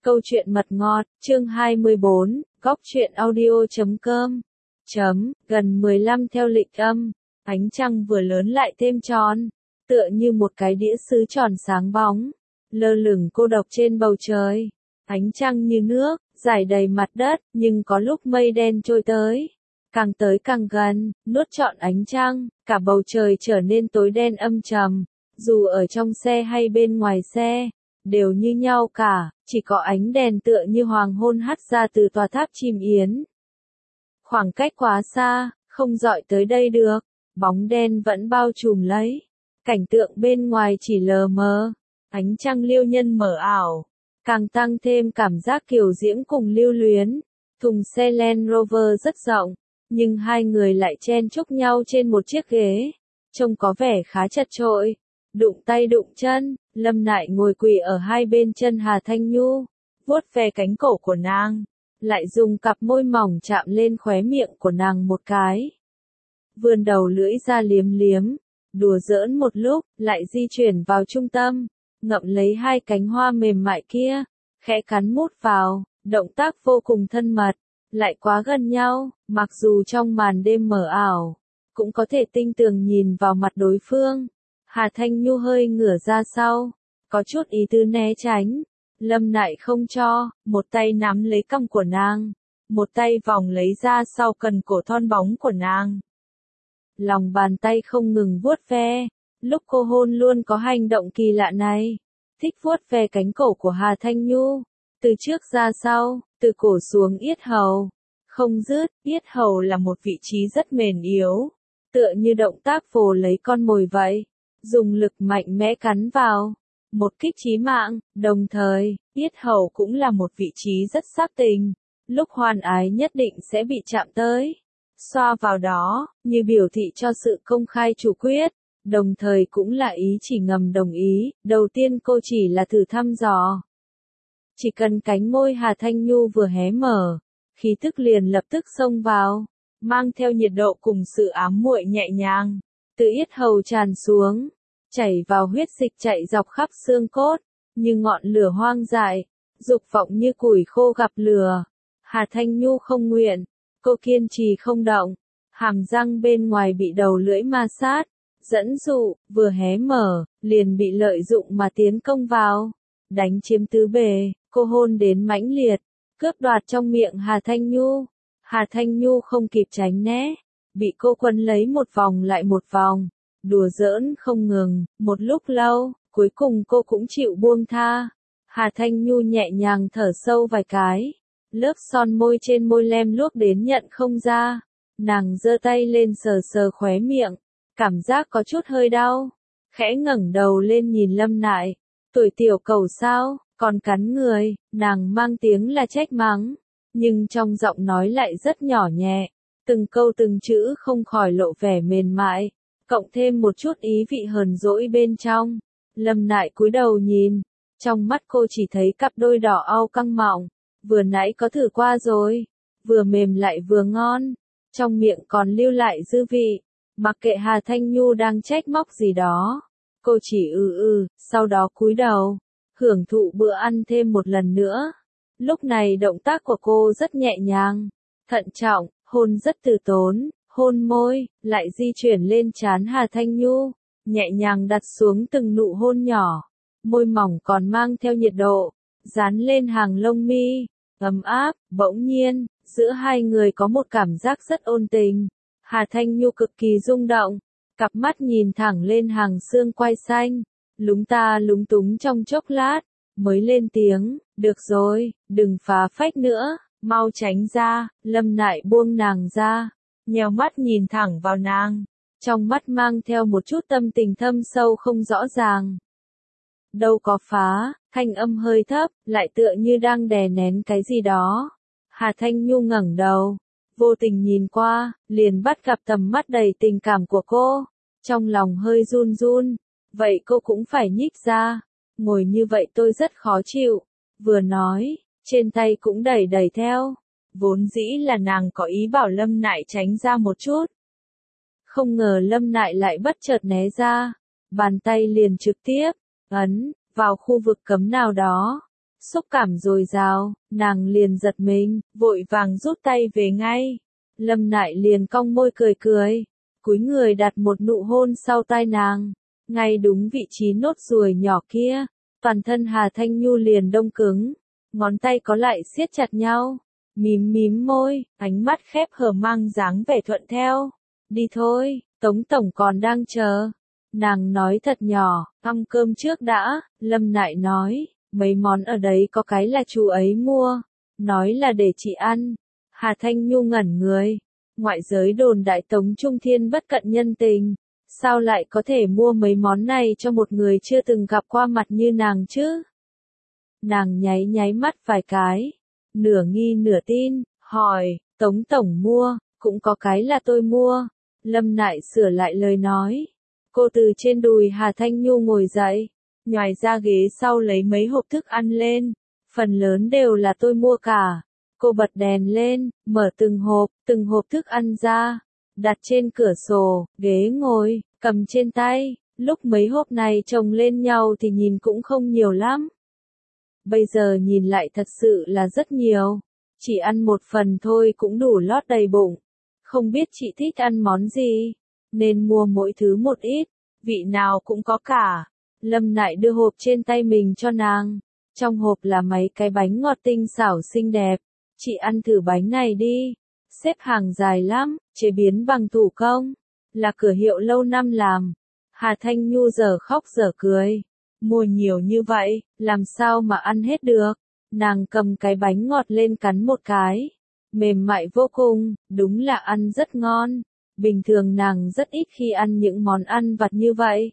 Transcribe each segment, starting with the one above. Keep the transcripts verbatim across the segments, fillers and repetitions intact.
Câu chuyện mật ngọt, chương hai mươi bốn, góc truyện audio chấm com. Chấm, gần mười lăm theo lịch âm, ánh trăng vừa lớn lại thêm tròn, tựa như một cái đĩa sứ tròn sáng bóng, lơ lửng cô độc trên bầu trời. Ánh trăng như nước, rải đầy mặt đất, nhưng có lúc mây đen trôi tới. Càng tới càng gần, nuốt trọn ánh trăng, cả bầu trời trở nên tối đen âm trầm. Dù ở trong xe hay bên ngoài xe, đều như nhau cả, chỉ có ánh đèn tựa như hoàng hôn hắt ra từ tòa tháp chim yến. Khoảng cách quá xa, không dọi tới đây được, bóng đen vẫn bao trùm lấy. Cảnh tượng bên ngoài chỉ lờ mờ, ánh trăng liêu nhân mờ ảo, càng tăng thêm cảm giác kiều diễm cùng lưu luyến. Thùng xe Land Rover rất rộng, nhưng hai người lại chen chúc nhau trên một chiếc ghế, trông có vẻ khá chật chội. Đụng tay đụng chân, Lâm Nại ngồi quỳ ở hai bên chân Hà Thanh Nhu, vuốt ve cánh cổ của nàng, lại dùng cặp môi mỏng chạm lên khóe miệng của nàng một cái. Vươn đầu lưỡi ra liếm liếm, đùa giỡn một lúc, lại di chuyển vào trung tâm, ngậm lấy hai cánh hoa mềm mại kia, khẽ cắn mút vào, động tác vô cùng thân mật, lại quá gần nhau, mặc dù trong màn đêm mờ ảo, cũng có thể tinh tường nhìn vào mặt đối phương. Hà Thanh Nhu hơi ngửa ra sau, có chút ý tứ né tránh. Lâm Nại không cho, một tay nắm lấy cằm của nàng, một tay vòng lấy ra sau cần cổ thon bóng của nàng. Lòng bàn tay không ngừng vuốt ve, lúc cô hôn luôn có hành động kỳ lạ này. Thích vuốt ve cánh cổ của Hà Thanh Nhu, từ trước ra sau, từ cổ xuống yết hầu. Không dứt, yết hầu là một vị trí rất mềm yếu, tựa như động tác vồ lấy con mồi vậy. Dùng lực mạnh mẽ cắn vào, một kích chí mạng, đồng thời, yết hầu cũng là một vị trí rất sắc tình, lúc hoan ái nhất định sẽ bị chạm tới. Xoa vào đó, như biểu thị cho sự công khai chủ quyết, đồng thời cũng là ý chỉ ngầm đồng ý, đầu tiên cô chỉ là thử thăm dò. Chỉ cần cánh môi Hà Thanh Nhu vừa hé mở, khí tức liền lập tức xông vào, mang theo nhiệt độ cùng sự ám muội nhẹ nhàng. Từ yết hầu tràn xuống, chảy vào huyết dịch chạy dọc khắp xương cốt, như ngọn lửa hoang dại, dục vọng như củi khô gặp lửa. Hà Thanh Nhu không nguyện, cô kiên trì không động, hàm răng bên ngoài bị đầu lưỡi ma sát, dẫn dụ, vừa hé mở, liền bị lợi dụng mà tiến công vào, đánh chiếm tứ bề, cô hôn đến mãnh liệt, cướp đoạt trong miệng Hà Thanh Nhu. Hà Thanh Nhu không kịp tránh né, bị cô quấn lấy một vòng lại một vòng, đùa giỡn không ngừng, một lúc lâu, cuối cùng cô cũng chịu buông tha. Hà Thanh Nhu nhẹ nhàng thở sâu vài cái, lớp son môi trên môi lem luốc đến nhận không ra, nàng giơ tay lên sờ sờ khóe miệng, cảm giác có chút hơi đau, khẽ ngẩng đầu lên nhìn Lâm Nại, tuổi tiểu cầu sao, còn cắn người, nàng mang tiếng là trách mắng, nhưng trong giọng nói lại rất nhỏ nhẹ. Từng câu từng chữ không khỏi lộ vẻ mềm mại, cộng thêm một chút ý vị hờn dỗi bên trong. Lâm Nại cúi đầu nhìn, trong mắt cô chỉ thấy cặp đôi đỏ au căng mọng, vừa nãy có thử qua rồi, vừa mềm lại vừa ngon, trong miệng còn lưu lại dư vị. Mặc kệ Hà Thanh Nhu đang trách móc gì đó, cô chỉ ừ ừ, sau đó cúi đầu, hưởng thụ bữa ăn thêm một lần nữa. Lúc này động tác của cô rất nhẹ nhàng, thận trọng, hôn rất từ tốn, hôn môi, lại di chuyển lên trán Hà Thanh Nhu, nhẹ nhàng đặt xuống từng nụ hôn nhỏ, môi mỏng còn mang theo nhiệt độ, dán lên hàng lông mi, ấm áp. Bỗng nhiên, giữa hai người có một cảm giác rất ôn tình. Hà Thanh Nhu cực kỳ rung động, cặp mắt nhìn thẳng lên hàng xương quai xanh, lúng ta lúng túng trong chốc lát, mới lên tiếng, được rồi, đừng phá phách nữa. Mau tránh ra. Lâm Nại buông nàng ra, nheo mắt nhìn thẳng vào nàng, trong mắt mang theo một chút tâm tình thâm sâu không rõ ràng. Đâu có phá, thanh âm hơi thấp, lại tựa như đang đè nén cái gì đó. Hà Thanh Nhu ngẩng đầu, vô tình nhìn qua, liền bắt gặp tầm mắt đầy tình cảm của cô, trong lòng hơi run run, vậy cô cũng phải nhích ra, ngồi như vậy tôi rất khó chịu, vừa nói, trên tay cũng đẩy đẩy theo, vốn dĩ là nàng có ý bảo Lâm Nại tránh ra một chút. Không ngờ Lâm Nại lại bất chợt né ra, bàn tay liền trực tiếp, ấn, vào khu vực cấm nào đó. Xúc cảm dồi dào, nàng liền giật mình, vội vàng rút tay về ngay. Lâm Nại liền cong môi cười cười, cúi người đặt một nụ hôn sau tai nàng, ngay đúng vị trí nốt ruồi nhỏ kia. Toàn thân Hà Thanh Nhu liền đông cứng, ngón tay có lại siết chặt nhau, mím mím môi, ánh mắt khép hờ mang dáng vẻ thuận theo. Đi thôi, Tống Tổng còn đang chờ. Nàng nói thật nhỏ, ăn cơm trước đã. Lâm Nại nói, mấy món ở đấy có cái là chú ấy mua, nói là để chị ăn. Hà Thanh Nhu ngẩn người, ngoại giới đồn đại Tống Trung Thiên bất cận nhân tình, sao lại có thể mua mấy món này cho một người chưa từng gặp qua mặt như nàng chứ? Nàng nháy nháy mắt vài cái, nửa nghi nửa tin, hỏi, Tống Tổng mua, cũng có cái là tôi mua. Lâm Nại sửa lại lời nói. Cô từ trên đùi Hà Thanh Nhu ngồi dậy, nhoài ra ghế sau lấy mấy hộp thức ăn lên, phần lớn đều là tôi mua cả. Cô bật đèn lên, mở từng hộp, từng hộp thức ăn ra, đặt trên cửa sổ, ghế ngồi, cầm trên tay. Lúc mấy hộp này chồng lên nhau thì nhìn cũng không nhiều lắm. Bây giờ nhìn lại thật sự là rất nhiều. Chỉ ăn một phần thôi cũng đủ lót đầy bụng. Không biết chị thích ăn món gì, nên mua mỗi thứ một ít, vị nào cũng có cả. Lâm Nại đưa hộp trên tay mình cho nàng. Trong hộp là mấy cái bánh ngọt tinh xảo xinh đẹp. Chị ăn thử bánh này đi. Xếp hàng dài lắm, chế biến bằng thủ công, là cửa hiệu lâu năm làm. Hà Thanh Nhu giờ khóc giờ cười. Mua nhiều như vậy, làm sao mà ăn hết được. Nàng cầm cái bánh ngọt lên cắn một cái. Mềm mại vô cùng, đúng là ăn rất ngon. Bình thường nàng rất ít khi ăn những món ăn vặt như vậy.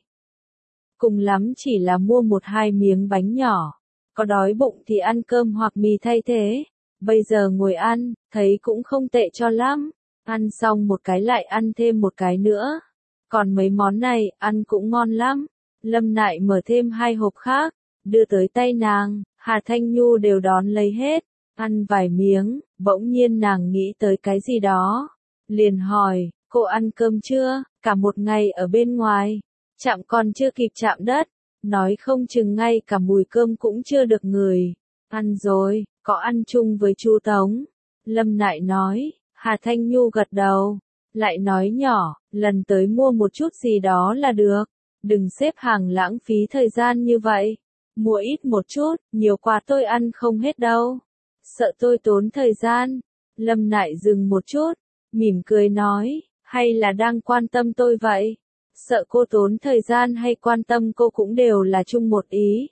Cùng lắm chỉ là mua một hai miếng bánh nhỏ. Có đói bụng thì ăn cơm hoặc mì thay thế. Bây giờ ngồi ăn, thấy cũng không tệ cho lắm. Ăn xong một cái lại ăn thêm một cái nữa. Còn mấy món này, ăn cũng ngon lắm. Lâm Nại mở thêm hai hộp khác, đưa tới tay nàng. Hà Thanh Nhu đều đón lấy hết. Ăn vài miếng, bỗng nhiên nàng nghĩ tới cái gì đó. Liền hỏi, cô ăn cơm chưa? Cả một ngày ở bên ngoài, chạm còn chưa kịp chạm đất. Nói không chừng ngay cả mùi cơm cũng chưa được ngửi. Ăn rồi, có ăn chung với chú Tống. Lâm Nại nói. Hà Thanh Nhu gật đầu. Lại nói nhỏ, lần tới mua một chút gì đó là được. Đừng xếp hàng lãng phí thời gian như vậy. Mua ít một chút, nhiều quá tôi ăn không hết đâu. Sợ tôi tốn thời gian. Lâm Nại dừng một chút, mỉm cười nói, hay là đang quan tâm tôi vậy? Sợ cô tốn thời gian hay quan tâm cô cũng đều là chung một ý.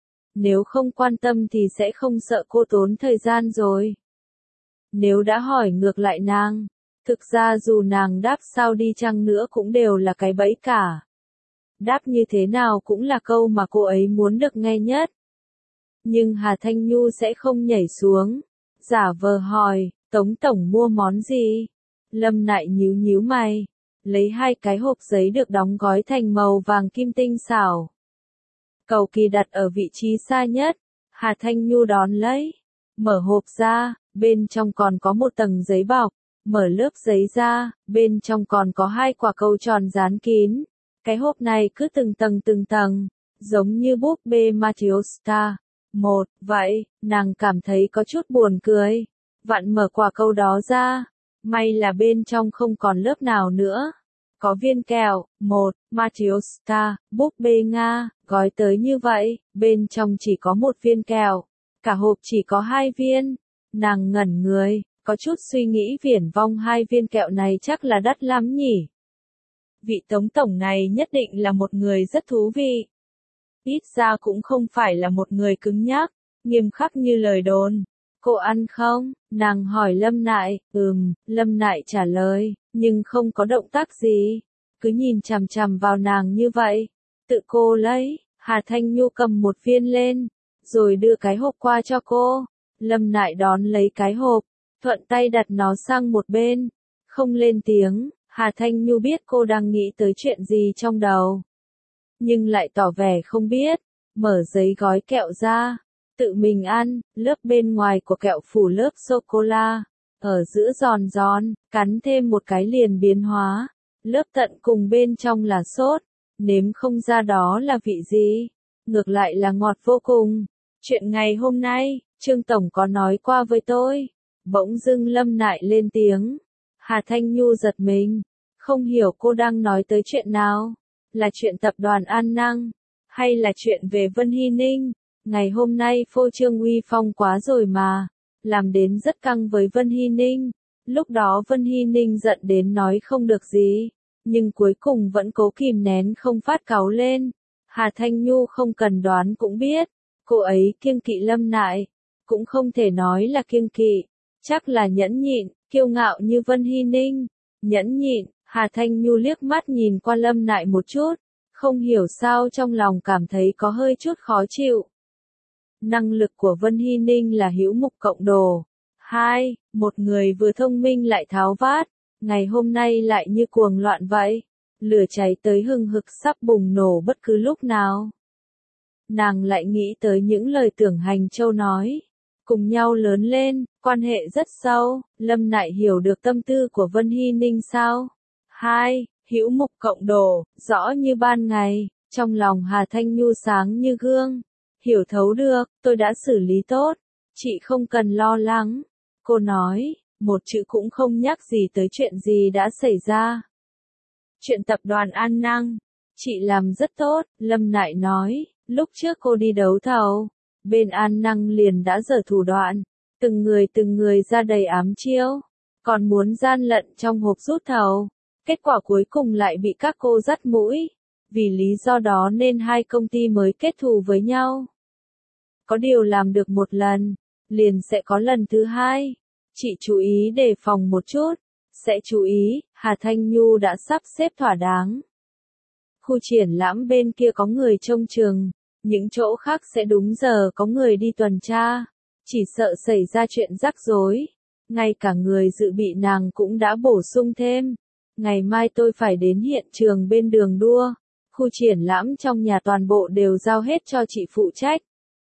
Nếu không quan tâm thì sẽ không sợ cô tốn thời gian rồi. Nếu đã hỏi ngược lại nàng, thực ra dù nàng đáp sao đi chăng nữa cũng đều là cái bẫy cả. Đáp như thế nào cũng là câu mà cô ấy muốn được nghe nhất. Nhưng Hà Thanh Nhu sẽ không nhảy xuống, giả vờ hỏi, Tống Tổng mua món gì? Lâm Nại nhíu nhíu mày, lấy hai cái hộp giấy được đóng gói thành màu vàng kim tinh xảo. Cầu kỳ đặt ở vị trí xa nhất, Hà Thanh Nhu đón lấy, mở hộp ra, bên trong còn có một tầng giấy bọc, mở lớp giấy ra, bên trong còn có hai quả cầu tròn dán kín. Cái hộp này cứ từng tầng từng tầng, giống như búp bê Matiosta. Một, vậy, nàng cảm thấy có chút buồn cười. Vặn mở quả cầu đó ra, may là bên trong không còn lớp nào nữa. Có viên kẹo, một, Matiosta, búp bê Nga, gói tới như vậy, bên trong chỉ có một viên kẹo. Cả hộp chỉ có hai viên. Nàng ngẩn người, có chút suy nghĩ viển vông hai viên kẹo này chắc là đắt lắm nhỉ. Vị Tống Tổng này nhất định là một người rất thú vị. Ít ra cũng không phải là một người cứng nhắc, nghiêm khắc như lời đồn. Cô ăn không? Nàng hỏi Lâm Nại. Ừm, Lâm Nại trả lời, nhưng không có động tác gì. Cứ nhìn chằm chằm vào nàng như vậy. Tự cô lấy. Hà Thanh Nhu cầm một viên lên, rồi đưa cái hộp qua cho cô. Lâm Nại đón lấy cái hộp, thuận tay đặt nó sang một bên. Không lên tiếng. Hà Thanh Nhu biết cô đang nghĩ tới chuyện gì trong đầu, nhưng lại tỏ vẻ không biết. Mở giấy gói kẹo ra, tự mình ăn, lớp bên ngoài của kẹo phủ lớp sô-cô-la, ở giữa giòn giòn, cắn thêm một cái liền biến hóa. Lớp tận cùng bên trong là sốt, nếm không ra đó là vị gì, ngược lại là ngọt vô cùng. Chuyện ngày hôm nay, Trương Tổng có nói qua với tôi. Bỗng dưng Lâm Nại lên tiếng. Hà Thanh Nhu giật mình. Không hiểu cô đang nói tới chuyện nào. Là chuyện tập đoàn An Năng. Hay là chuyện về Vân Hy Ninh. Ngày hôm nay phô trương uy phong quá rồi mà. Làm đến rất căng với Vân Hy Ninh. Lúc đó Vân Hy Ninh giận đến nói không được gì. Nhưng cuối cùng vẫn cố kìm nén không phát cáu lên. Hà Thanh Nhu không cần đoán cũng biết. Cô ấy kiêng kỵ Lâm Nại. Cũng không thể nói là kiêng kỵ. Chắc là nhẫn nhịn, kiêu ngạo như Vân Hy Ninh. Nhẫn nhịn, Hà Thanh Nhu liếc mắt nhìn qua Lâm Nại một chút. Không hiểu sao trong lòng cảm thấy có hơi chút khó chịu. Năng lực của Vân Hy Ninh là hữu mục cộng đồ. Hai, một người vừa thông minh lại tháo vát. Ngày hôm nay lại như cuồng loạn vậy. Lửa cháy tới hừng hực sắp bùng nổ bất cứ lúc nào. Nàng lại nghĩ tới những lời Tưởng Hành Châu nói. Cùng nhau lớn lên, quan hệ rất sâu, Lâm Nại hiểu được tâm tư của Vân Hy Ninh sao? Hai, hữu mục cộng đồ, rõ như ban ngày, trong lòng Hà Thanh Nhu sáng như gương. Hiểu thấu được, tôi đã xử lý tốt, chị không cần lo lắng. Cô nói, một chữ cũng không nhắc gì tới chuyện gì đã xảy ra. Chuyện tập đoàn An Năng, chị làm rất tốt, Lâm Nại nói, lúc trước cô đi đấu thầu. Bên An Năng liền đã giở thủ đoạn, từng người từng người ra đầy ám chiêu, còn muốn gian lận trong hộp rút thầu. Kết quả cuối cùng lại bị các cô dắt mũi, vì lý do đó nên hai công ty mới kết thù với nhau. Có điều làm được một lần, liền sẽ có lần thứ hai. Chị chú ý đề phòng một chút, sẽ chú ý, Hà Thanh Nhu đã sắp xếp thỏa đáng. Khu triển lãm bên kia có người trông chừng. Những chỗ khác sẽ đúng giờ có người đi tuần tra. Chỉ sợ xảy ra chuyện rắc rối. Ngay cả người dự bị nàng cũng đã bổ sung thêm. Ngày mai tôi phải đến hiện trường bên đường đua. Khu triển lãm trong nhà toàn bộ đều giao hết cho chị phụ trách.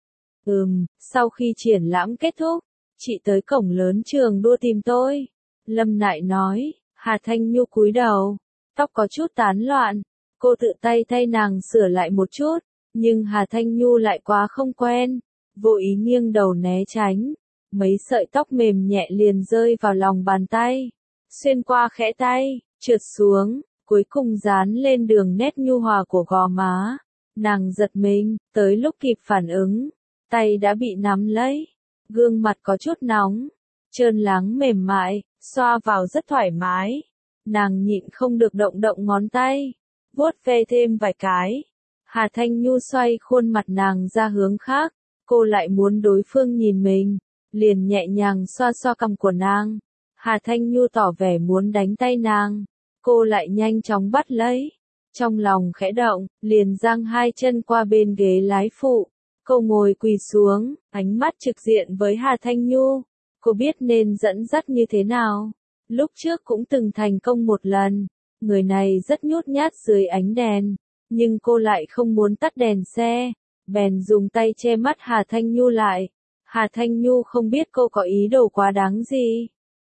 Ừm, sau khi triển lãm kết thúc, chị tới cổng lớn trường đua tìm tôi. Lâm Nại nói, Hà Thanh Nhu cúi đầu. Tóc có chút tán loạn. Cô tự tay thay nàng sửa lại một chút. Nhưng Hà Thanh Nhu lại quá không quen, vô ý nghiêng đầu né tránh, mấy sợi tóc mềm nhẹ liền rơi vào lòng bàn tay, xuyên qua khẽ tay, trượt xuống, cuối cùng dán lên đường nét nhu hòa của gò má. Nàng giật mình, tới lúc kịp phản ứng, tay đã bị nắm lấy, gương mặt có chút nóng, trơn láng mềm mại, xoa vào rất thoải mái. Nàng nhịn không được động động ngón tay, vuốt ve thêm vài cái. Hà Thanh Nhu xoay khuôn mặt nàng ra hướng khác, cô lại muốn đối phương nhìn mình, liền nhẹ nhàng xoa xoa cằm của nàng. Hà Thanh Nhu tỏ vẻ muốn đánh tay nàng, cô lại nhanh chóng bắt lấy. Trong lòng khẽ động, liền giang hai chân qua bên ghế lái phụ. Cô ngồi quỳ xuống, ánh mắt trực diện với Hà Thanh Nhu. Cô biết nên dẫn dắt như thế nào. Lúc trước cũng từng thành công một lần. Người này rất nhút nhát dưới ánh đèn. Nhưng cô lại không muốn tắt đèn xe, bèn dùng tay che mắt Hà Thanh Nhu lại. Hà Thanh Nhu không biết cô có ý đồ quá đáng gì.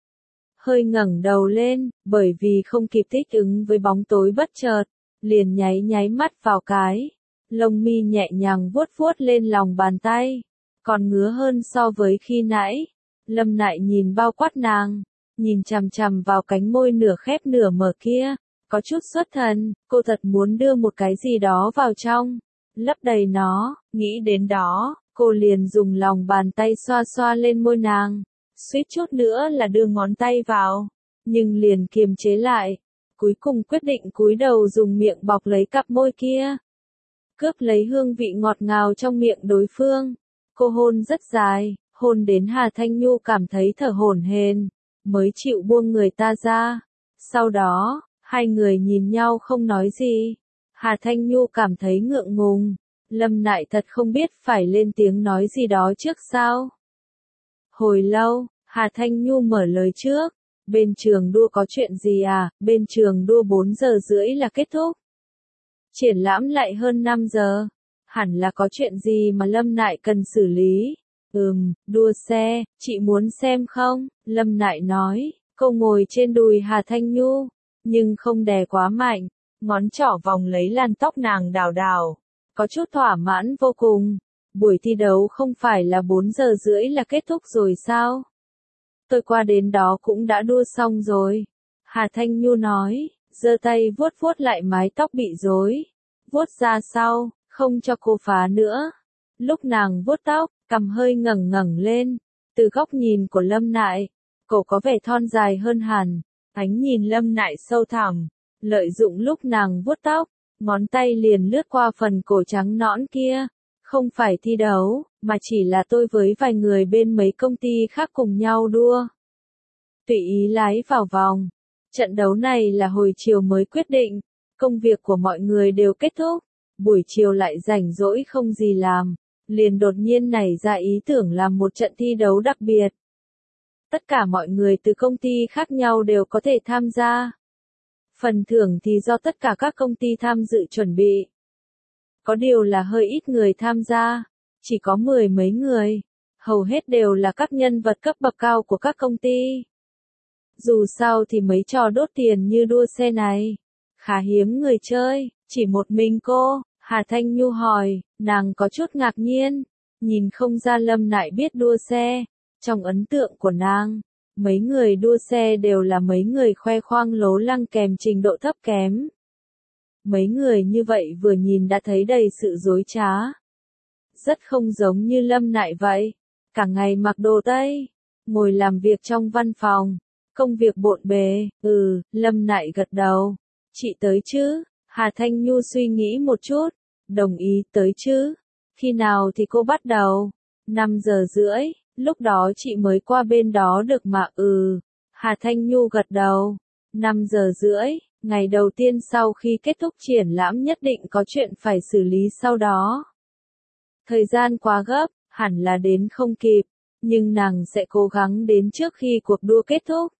Hơi ngẩng đầu lên, bởi vì không kịp thích ứng với bóng tối bất chợt, liền nháy nháy mắt vào cái. Lông mi nhẹ nhàng vuốt vuốt lên lòng bàn tay, còn ngứa hơn so với khi nãy. Lâm Nại nhìn bao quát nàng, nhìn chằm chằm vào cánh môi nửa khép nửa mở kia. Có chút xuất thần, cô thật muốn đưa một cái gì đó vào trong, lấp đầy nó, nghĩ đến đó, cô liền dùng lòng bàn tay xoa xoa lên môi nàng, suýt chút nữa là đưa ngón tay vào, nhưng liền kiềm chế lại, cuối cùng quyết định cúi đầu dùng miệng bọc lấy cặp môi kia, cướp lấy hương vị ngọt ngào trong miệng đối phương. Cô hôn rất dài, hôn đến Hà Thanh Nhu cảm thấy thở hổn hển, mới chịu buông người ta ra. Sau đó, hai người nhìn nhau không nói gì. Hà Thanh Nhu cảm thấy ngượng ngùng. Lâm Nại thật không biết phải lên tiếng nói gì đó trước sao. Hồi lâu, Hà Thanh Nhu mở lời trước. Bên trường đua có chuyện gì à? Bên trường đua bốn giờ rưỡi là kết thúc. Triển lãm lại hơn năm giờ. Hẳn là có chuyện gì mà Lâm Nại cần xử lý. Ừm, đua xe, chị muốn xem không? Lâm Nại nói. Cô ngồi trên đùi Hà Thanh Nhu, nhưng không đè quá mạnh. Ngón trỏ vòng lấy làn tóc nàng đào đào. Có chút thỏa mãn vô cùng. buổi thi đấu không phải là bốn giờ rưỡi là kết thúc rồi sao? Tôi qua đến đó cũng đã đua xong rồi. Hà Thanh Nhu nói, giơ tay vuốt vuốt lại mái tóc bị rối. Vuốt ra sau, không cho cô phá nữa. Lúc nàng vuốt tóc, cằm hơi ngẩng ngẩng lên. Từ góc nhìn của Lâm Nại, cổ có vẻ thon dài hơn hẳn. Ánh nhìn Lâm Nại sâu thẳm, lợi dụng lúc nàng vuốt tóc, ngón tay liền lướt qua phần cổ trắng nõn kia. Không phải thi đấu, mà chỉ là tôi với vài người bên mấy công ty khác cùng nhau đua. Tùy ý lái vào vòng. Trận đấu này là hồi chiều mới quyết định, công việc của mọi người đều kết thúc, buổi chiều lại rảnh rỗi không gì làm, liền đột nhiên nảy ra ý tưởng làm một trận thi đấu đặc biệt. Tất cả mọi người từ công ty khác nhau đều có thể tham gia. Phần thưởng thì do tất cả các công ty tham dự chuẩn bị. Có điều là hơi ít người tham gia, chỉ có mười mấy người, hầu hết đều là các nhân vật cấp bậc cao của các công ty. Dù sao thì mấy trò đốt tiền như đua xe này, khá hiếm người chơi, chỉ một mình cô. Hà Thanh Nhu hỏi, nàng có chút ngạc nhiên, nhìn không ra Lâm Nại biết đua xe. Trong ấn tượng của nàng, mấy người đua xe đều là mấy người khoe khoang lố lăng kèm trình độ thấp kém. Mấy người như vậy vừa nhìn đã thấy đầy sự dối trá. Rất không giống như Lâm Nại vậy, cả ngày mặc đồ Tây, ngồi làm việc trong văn phòng, công việc bộn bề. Ừ, Lâm Nại gật đầu. Chị tới chứ? Hà Thanh Nhu suy nghĩ một chút, đồng ý tới chứ. Khi nào thì cô bắt đầu? năm giờ rưỡi, lúc đó chị mới qua bên đó được mà. Ừ. Hà Thanh Nhu gật đầu. năm giờ rưỡi, ngày đầu tiên sau khi kết thúc triển lãm nhất định có chuyện phải xử lý sau đó. Thời gian quá gấp, hẳn là đến không kịp, nhưng nàng sẽ cố gắng đến trước khi cuộc đua kết thúc.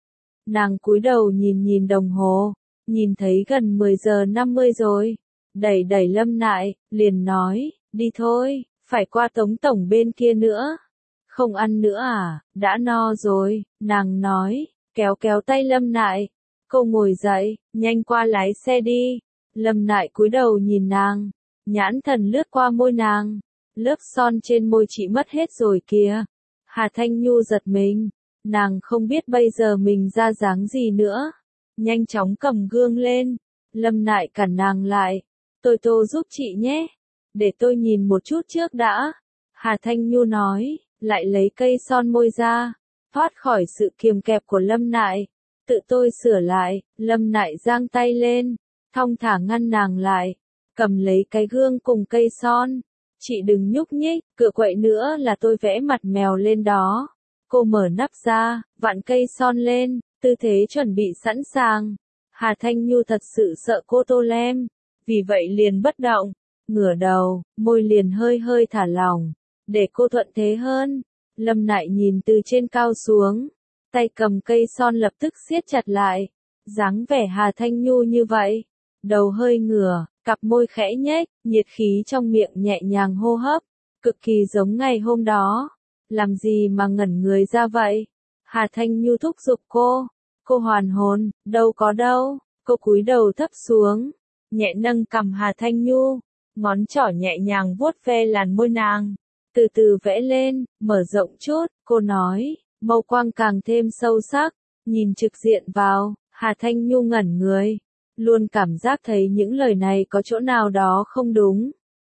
Nàng cúi đầu nhìn nhìn đồng hồ, nhìn thấy gần mười giờ năm mươi rồi, đẩy đẩy Lâm Nại, liền nói, đi thôi, phải qua Tống Tổng bên kia nữa. Không ăn nữa à, đã no rồi, nàng nói, kéo kéo tay Lâm Nại. Cô ngồi dậy, nhanh qua lái xe đi. Lâm Nại cúi đầu nhìn nàng, nhãn thần lướt qua môi nàng. Lớp son trên môi chị mất hết rồi kìa. Hà Thanh Nhu giật mình, nàng không biết bây giờ mình ra dáng gì nữa. Nhanh chóng cầm gương lên. Lâm Nại cản nàng lại. Tôi tô giúp chị nhé. Để tôi nhìn một chút trước đã. Hà Thanh Nhu nói, lại lấy cây son môi ra, thoát khỏi sự kiềm kẹp của Lâm Nại. Tự tôi sửa lại. Lâm Nại giang tay lên, thong thả ngăn nàng lại, cầm lấy cái gương cùng cây son. Chị đừng nhúc nhích, cựa quậy nữa là tôi vẽ mặt mèo lên đó. Cô mở nắp ra, vặn cây son lên, tư thế chuẩn bị sẵn sàng. Hà Thanh Nhu thật sự sợ cô tô lem, vì vậy liền bất động, ngửa đầu, môi liền hơi hơi thả lỏng, để cô thuận thế hơn. Lâm Nại nhìn từ trên cao xuống, tay cầm cây son lập tức siết chặt lại, dáng vẻ Hà Thanh Nhu như vậy, đầu hơi ngửa, cặp môi khẽ nhếch, nhiệt khí trong miệng nhẹ nhàng hô hấp, cực kỳ giống ngày hôm đó. Làm gì mà ngẩn người ra vậy? Hà Thanh Nhu thúc giục cô. Cô hoàn hồn, đâu có đâu. Cô cúi đầu thấp xuống, nhẹ nâng cằm Hà Thanh Nhu, ngón trỏ nhẹ nhàng vuốt ve làn môi nàng, từ từ vẽ lên, mở rộng chút. Cô nói, mâu quang càng thêm sâu sắc, nhìn trực diện vào. Hà Thanh Nhu ngẩn người, luôn cảm giác thấy những lời này có chỗ nào đó không đúng.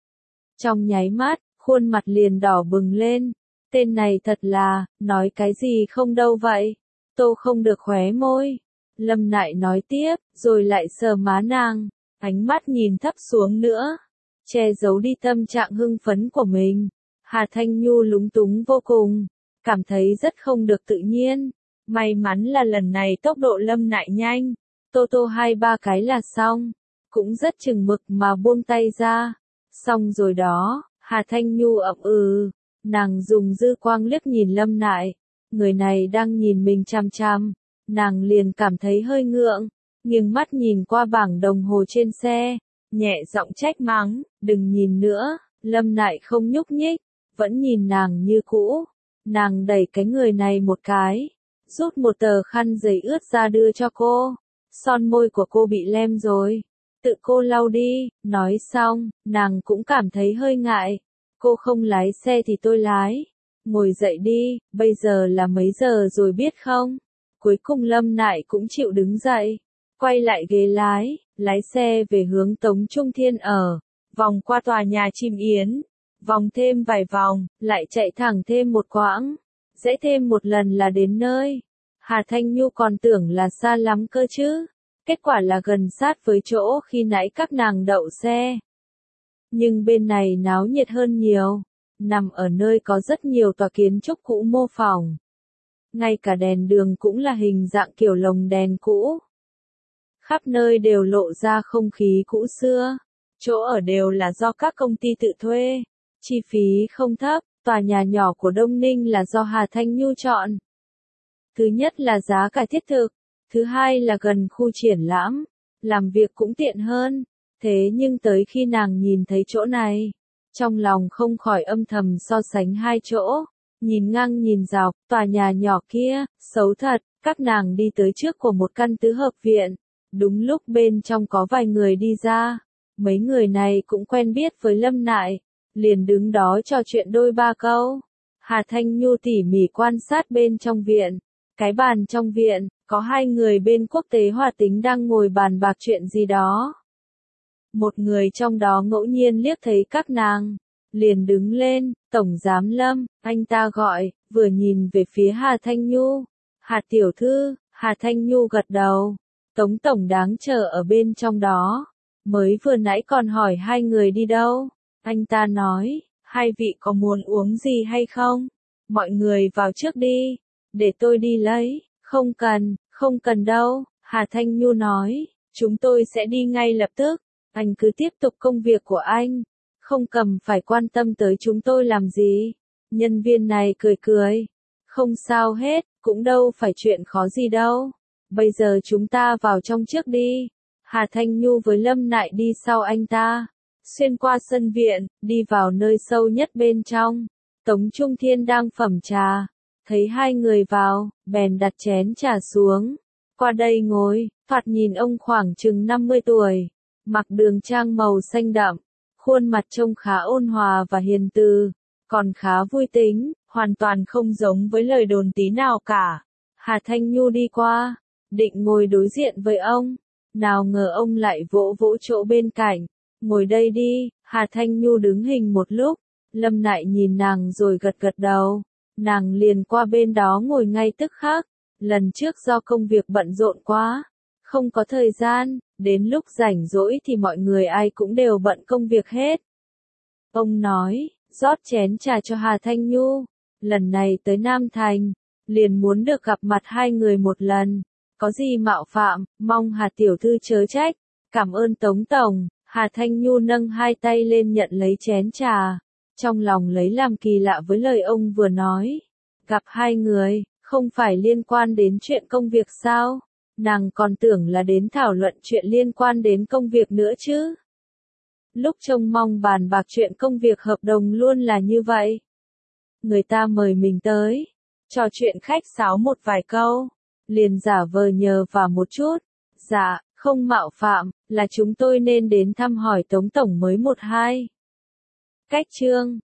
Trong nháy mắt, khuôn mặt liền đỏ bừng lên. Tên này thật là, nói cái gì không đâu vậy? Tô không được khóe môi. Lâm Nại nói tiếp, rồi lại sờ má nàng, ánh mắt nhìn thấp xuống nữa, che giấu đi tâm trạng hưng phấn của mình. Hà Thanh Nhu lúng túng vô cùng, cảm thấy rất không được tự nhiên. May mắn là lần này tốc độ Lâm Nại nhanh, tô tô hai ba cái là xong, cũng rất chừng mực mà buông tay ra. Xong rồi đó. Hà Thanh Nhu ậm ừ, nàng dùng dư quang liếc nhìn Lâm Nại, người này đang nhìn mình chằm chằm, nàng liền cảm thấy hơi ngượng, nghiêng mắt nhìn qua bảng đồng hồ trên xe, nhẹ giọng trách mắng, đừng nhìn nữa. Lâm Nại không nhúc nhích, vẫn nhìn nàng như cũ. Nàng đẩy cái người này một cái, rút một tờ khăn giấy ướt ra đưa cho cô. Son môi của cô bị lem rồi, tự cô lau đi. Nói xong, nàng cũng cảm thấy hơi ngại, Cô không lái xe thì tôi lái. Ngồi dậy đi, bây giờ là mấy giờ rồi biết không? Cuối cùng Lâm Nại cũng chịu đứng dậy. Quay lại ghế lái, lái xe về hướng Tống Trung Thiên ở. Vòng qua tòa nhà Chim Yến. Vòng thêm vài vòng, lại chạy thẳng thêm một quãng. Rẽ thêm một lần là đến nơi. Hà Thanh Nhu còn tưởng là xa lắm cơ chứ. Kết quả là gần sát với chỗ khi nãy các nàng đậu xe. Nhưng bên này náo nhiệt hơn nhiều. Nằm ở nơi có rất nhiều tòa kiến trúc cũ mô phỏng. Ngay cả đèn đường cũng là hình dạng kiểu lồng đèn cũ. Khắp nơi đều lộ ra không khí cũ xưa. Chỗ ở đều là do các công ty tự thuê. Chi phí không thấp, tòa nhà nhỏ của Đông Ninh là do Hà Thanh Nhu chọn. Thứ nhất là giá cả thiết thực, thứ hai là gần khu triển lãm, làm việc cũng tiện hơn. Thế nhưng tới khi nàng nhìn thấy chỗ này, trong lòng không khỏi âm thầm so sánh hai chỗ. Nhìn ngang nhìn dọc, tòa nhà nhỏ kia, xấu thật, các nàng đi tới trước của một căn tứ hợp viện. Đúng lúc bên trong có vài người đi ra. Mấy người này cũng quen biết với Lâm Nại, liền đứng đó trò chuyện đôi ba câu. Hà Thanh Nhu tỉ mỉ quan sát bên trong viện. Cái bàn trong viện, có hai người bên quốc tế hòa tính đang ngồi bàn bạc chuyện gì đó. Một người trong đó ngẫu nhiên liếc thấy các nàng, liền đứng lên, Tổng Giám Lâm, anh ta gọi, vừa nhìn về phía Hà Thanh Nhu. Hà tiểu thư, Hà Thanh Nhu gật đầu. Tống Tổng đáng chờ ở bên trong đó. Mới vừa nãy còn hỏi hai người đi đâu. Anh ta nói, hai vị có muốn uống gì hay không? Mọi người vào trước đi, để tôi đi lấy. Không cần, không cần đâu, Hà Thanh Nhu nói, chúng tôi sẽ đi ngay lập tức. Anh cứ tiếp tục công việc của anh, không cần phải quan tâm tới chúng tôi làm gì. Nhân viên này cười cười, không sao hết, cũng đâu phải chuyện khó gì đâu. Bây giờ chúng ta vào trong trước đi. Hà Thanh Nhu với Lâm Nại đi sau anh ta, xuyên qua sân viện, đi vào nơi sâu nhất bên trong. Tống Trung Thiên đang phẩm trà, thấy hai người vào, bèn đặt chén trà xuống. Qua đây ngồi, thoạt nhìn ông khoảng chừng năm mươi tuổi, mặc đường trang màu xanh đậm, khuôn mặt trông khá ôn hòa và hiền từ, còn khá vui tính, hoàn toàn không giống với lời đồn tí nào cả. Hà Thanh Nhu đi qua, định ngồi đối diện với ông, nào ngờ ông lại vỗ vỗ chỗ bên cạnh. Ngồi đây đi. Hà Thanh Nhu đứng hình một lúc, Lâm Nại nhìn nàng rồi gật gật đầu, nàng liền qua bên đó ngồi ngay tức khắc. Lần trước do công việc bận rộn quá, không có thời gian, đến lúc rảnh rỗi thì mọi người ai cũng đều bận công việc hết. Ông nói, rót chén trà cho Hà Thanh Nhu, lần này tới Nam Thành, liền muốn được gặp mặt hai người một lần, có gì mạo phạm, mong Hà tiểu thư chớ trách. Cảm ơn Tống Tổng. Hà Thanh Nhu nâng hai tay lên nhận lấy chén trà, trong lòng lấy làm kỳ lạ với lời ông vừa nói. Gặp hai người, không phải liên quan đến chuyện công việc sao? Nàng còn tưởng là đến thảo luận chuyện liên quan đến công việc nữa chứ. Lúc trông mong bàn bạc chuyện công việc hợp đồng luôn là như vậy. Người ta mời mình tới, trò chuyện khách sáo một vài câu, liền giả vờ nhờ vả một chút. Dạ, không mạo phạm, là chúng tôi nên đến thăm hỏi Tống Tổng mới một hai. Cách chương